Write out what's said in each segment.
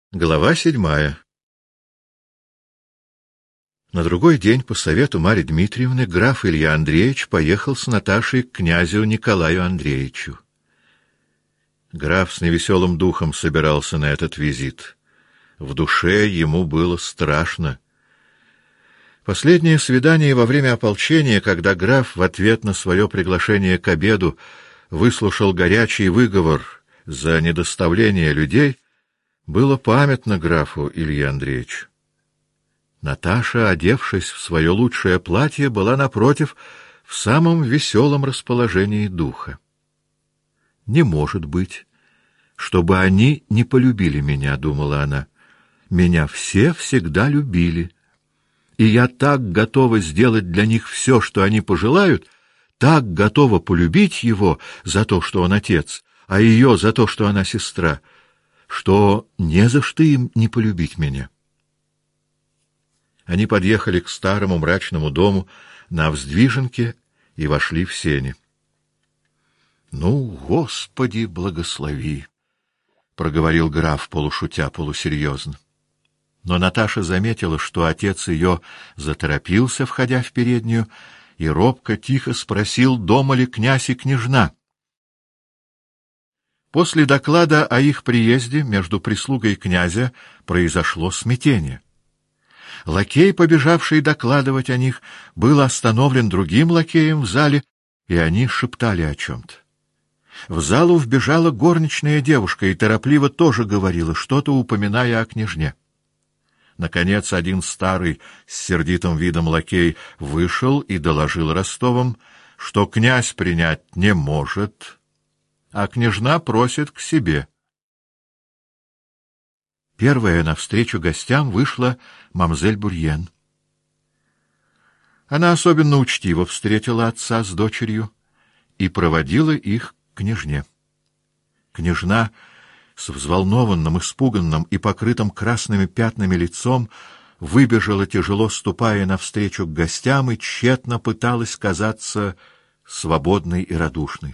Глава 7. На другой день по совету Марьи Дмитриевны граф Илья Андреевич поехал с Наташей к князю Николаю Андреевичу. Граф с невеселым духом собирался на этот визит. В душе ему было страшно. Последнее свидание во время ополчения, когда граф в ответ на свое приглашение к обеду выслушал горячий выговор за недоставление людей, было памятно графу Илье Андреевичу. Наташа, одевшись в свое лучшее платье, была, напротив, в самом веселом расположении духа. «Не может быть, чтобы они не полюбили меня», — думала она. «Меня все всегда любили, и я так готова сделать для них все, что они пожелают, так готова полюбить его за то, что он отец, а ее за то, что она сестра, что не за что им не полюбить меня». Они подъехали к старому мрачному дому на Вздвиженке и вошли в сени. «Ну, Господи, благослови!» — проговорил граф, полушутя, полусерьезно. Но Наташа заметила, что отец ее заторопился, входя в переднюю, и робко, тихо спросил, дома ли князь и княжна. После доклада о их приезде между прислугой князя произошло смятение. Лакей, побежавший докладывать о них, был остановлен другим лакеем в зале, и они шептали о чем-то. В залу вбежала горничная девушка и торопливо тоже говорила, что-то упоминая о княжне. Наконец, один старый с сердитым видом лакей вышел и доложил Ростовым, что князь принять не может, а княжна просит к себе. Первая навстречу гостям вышла мамзель Бурьен. Она особенно учтиво встретила отца с дочерью и проводила их к княжне. Княжна с взволнованным, испуганным и покрытым красными пятнами лицом выбежала, тяжело ступая навстречу к гостям, и тщетно пыталась казаться свободной и радушной.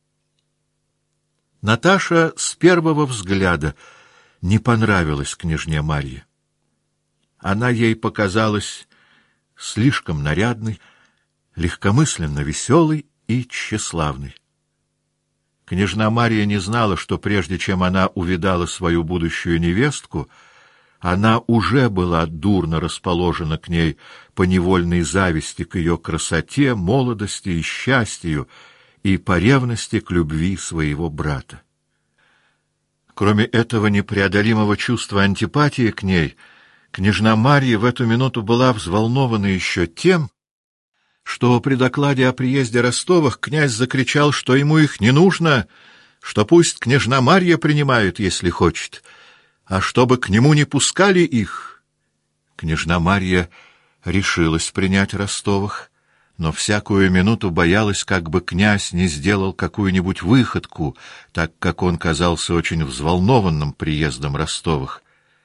Наташа с первого взгляда не понравилась княжне Марье. Она ей показалась слишком нарядной, легкомысленно веселой и тщеславной. Княжна Марья не знала, что прежде чем она увидала свою будущую невестку, она уже была дурно расположена к ней по невольной зависти к ее красоте, молодости и счастью, и по ревности к любви своего брата. Кроме этого непреодолимого чувства антипатии к ней, княжна Марья в эту минуту была взволнована еще тем, что при докладе о приезде Ростовых князь закричал, что ему их не нужно, что пусть княжна Марья принимает, если хочет, а чтобы к нему не пускали их. Княжна Марья решилась принять Ростовых, но всякую минуту боялась, как бы князь не сделал какую-нибудь выходку, так как он казался очень взволнованным приездом Ростовых.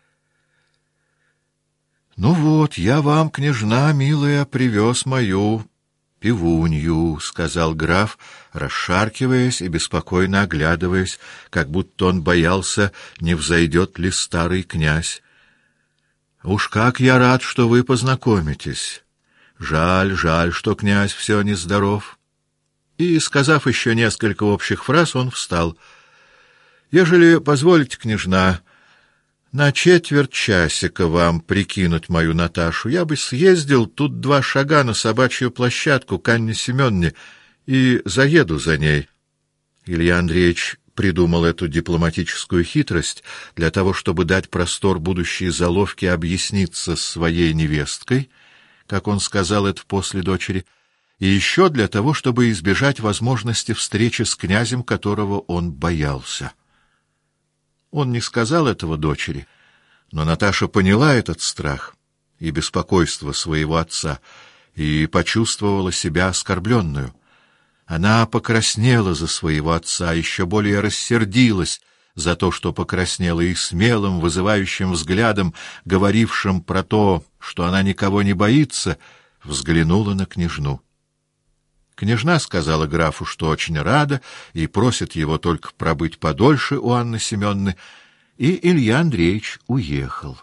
«Ну вот, я вам, княжна милая, привез мою пивунью», — сказал граф, расшаркиваясь и беспокойно оглядываясь, как будто он боялся, не взойдет ли старый князь. «Уж как я рад, что вы познакомитесь. Жаль, что князь все нездоров». И, сказав еще несколько общих фраз, он встал. «Ежели позволите, княжна, на четверть часика вам прикинуть мою Наташу, я бы съездил тут 2 шага на собачью площадку к Анне Семенне и заеду за ней». Илья Андреевич придумал эту дипломатическую хитрость для того, чтобы дать простор будущей заловке объясниться с своей невесткой, как он сказал это после дочери, и еще для того, чтобы избежать возможности встречи с князем, которого он боялся. Он не сказал этого дочери, но Наташа поняла этот страх и беспокойство своего отца и почувствовала себя оскорбленную. Она покраснела за своего отца, еще более рассердилась за то, что покраснела, и смелым, вызывающим взглядом, говорившим про то, что она никого не боится, взглянула на княжну. Княжна сказала графу, что очень рада и просит его только пробыть подольше у Анны Семенны, и Илья Андреевич уехал.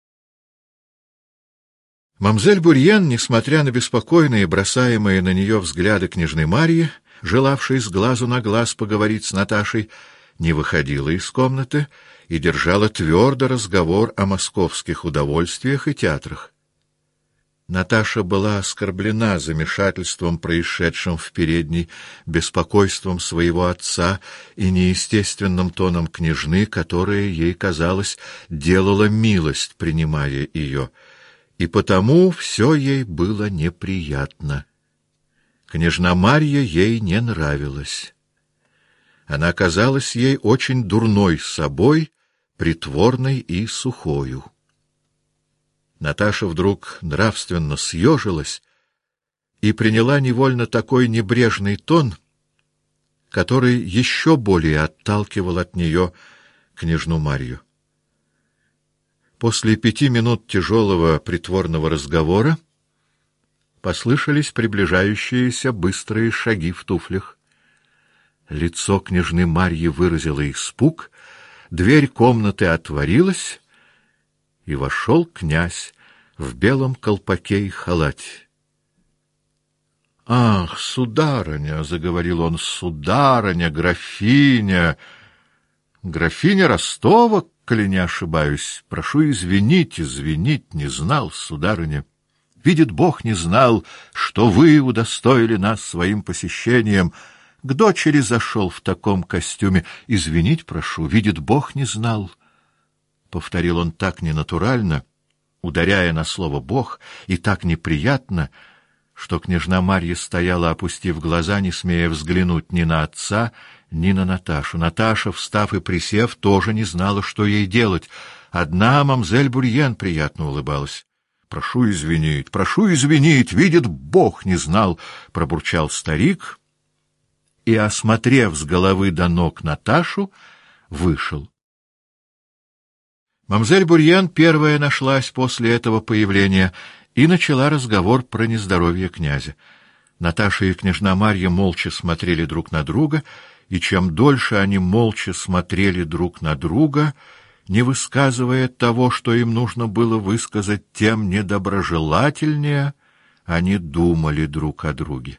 Мамзель Бурьен, несмотря на беспокойные, бросаемые на нее взгляды княжны Марьи, желавшей с глазу на глаз поговорить с Наташей, не выходила из комнаты и держала твердо разговор о московских удовольствиях и театрах. Наташа была оскорблена замешательством, происшедшим в передней, беспокойством своего отца и неестественным тоном княжны, которая, ей казалось, делала милость, принимая ее, и потому все ей было неприятно. Княжна Марья ей не нравилась. Она казалась ей очень дурной собой, притворной и сухою. Наташа вдруг нравственно съежилась и приняла невольно такой небрежный тон, который еще более отталкивал от нее княжну Марью. После 5 минут тяжелого притворного разговора послышались приближающиеся быстрые шаги в туфлях. Лицо княжны Марьи выразило испуг, дверь комнаты отворилась, и вошел князь в белом колпаке и халате. — Ах, сударыня, — заговорил он, — сударыня, графиня! Графиня Ростова, коли не ошибаюсь. Прошу извинить, не знал, сударыня. Видит Бог, не знал, что вы удостоили нас своим посещением. К дочери зашел в таком костюме. Извинить прошу, видит Бог, не знал. Повторил он так ненатурально, ударяя на слово «Бог», и так неприятно, что княжна Марья стояла, опустив глаза, не смея взглянуть ни на отца, ни на Наташу. Наташа, встав и присев, тоже не знала, что ей делать. Одна мамзель Бурьен приятно улыбалась. Прошу извинить, видит Бог, не знал, — пробурчал старик и, осмотрев с головы до ног Наташу, вышел. Мамзель Бурьен первая нашлась после этого появления и начала разговор про нездоровье князя. Наташа и княжна Марья молча смотрели друг на друга, и чем дольше они молча смотрели друг на друга, не высказывая того, что им нужно было высказать, тем недоброжелательнее они думали друг о друге.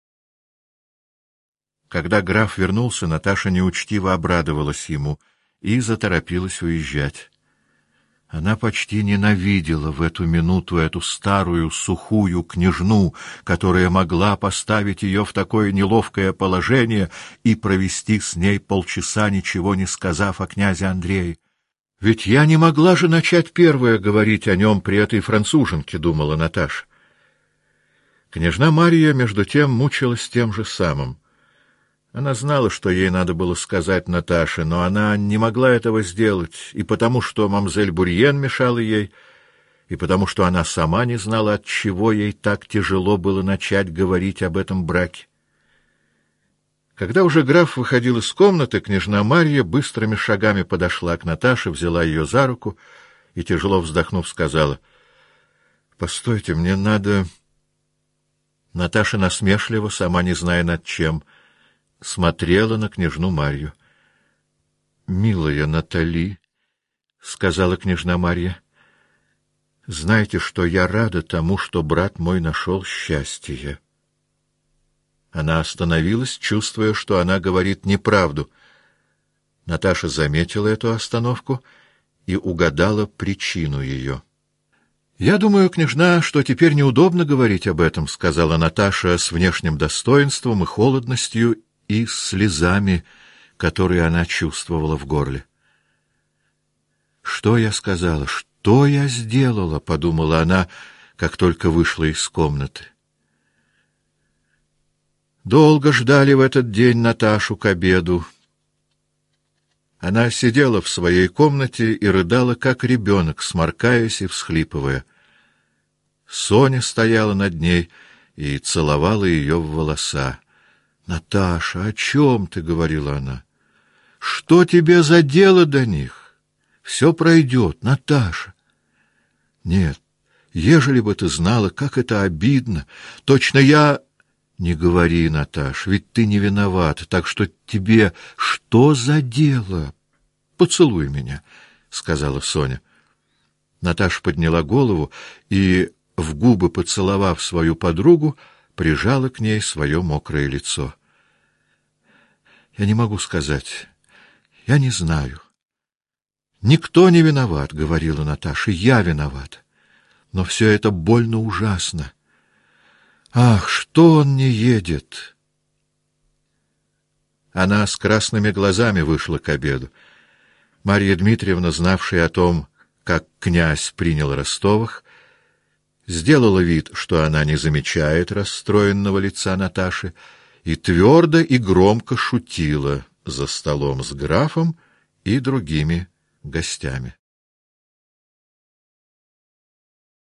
Когда граф вернулся, Наташа неучтиво обрадовалась ему и заторопилась уезжать. Она почти ненавидела в эту минуту эту старую, сухую княжну, которая могла поставить ее в такое неловкое положение и провести с ней полчаса, ничего не сказав о князе Андрее. «Ведь я не могла же начать первая говорить о нем при этой француженке», — думала Наташа. Княжна Марья, между тем, мучилась тем же самым. Она знала, что ей надо было сказать Наташе, но она не могла этого сделать, и потому, что мамзель Бурьен мешала ей, и потому, что она сама не знала, от чего ей так тяжело было начать говорить об этом браке. Когда уже граф выходил из комнаты, княжна Марья быстрыми шагами подошла к Наташе, взяла ее за руку и, тяжело вздохнув, сказала: «Постойте, мне надо...» Наташа насмешливо, сама не зная над чем, смотрела на княжну Марью. «Милая Натали, — сказала княжна Марья, — знаете, что я рада тому, что брат мой нашел счастье». Она остановилась, чувствуя, что она говорит неправду. Наташа заметила эту остановку и угадала причину ее. «Я думаю, княжна, что теперь неудобно говорить об этом», — сказала Наташа с внешним достоинством и холодностью, и слезами, которые она чувствовала в горле. «Что я сказала? Что я сделала?» — подумала она, как только вышла из комнаты. Долго ждали в этот день Наташу к обеду. Она сидела в своей комнате и рыдала, как ребенок, сморкаясь и всхлипывая. Соня стояла над ней и целовала ее в волоса. «Наташа, о чем ты?» — говорила она. «Что тебе за дело до них? Все пройдет, Наташа». «Нет, ежели бы ты знала, как это обидно. Точно я...» «Не говори, Наташ, ведь ты не виновата, так что тебе что за дело? Поцелуй меня. — сказала Соня. Наташа подняла голову и, в губы поцеловав свою подругу, прижала к ней свое мокрое лицо. — Я не могу сказать. Я не знаю. — Никто не виноват, — говорила Наташа, — я виноват. Но все это больно ужасно. Ах, что он не едет! Она с красными глазами вышла к обеду. Марья Дмитриевна, знавшая о том, как князь принял Ростовых, сделала вид, что она не замечает расстроенного лица Наташи, и твердо и громко шутила за столом с графом и другими гостями.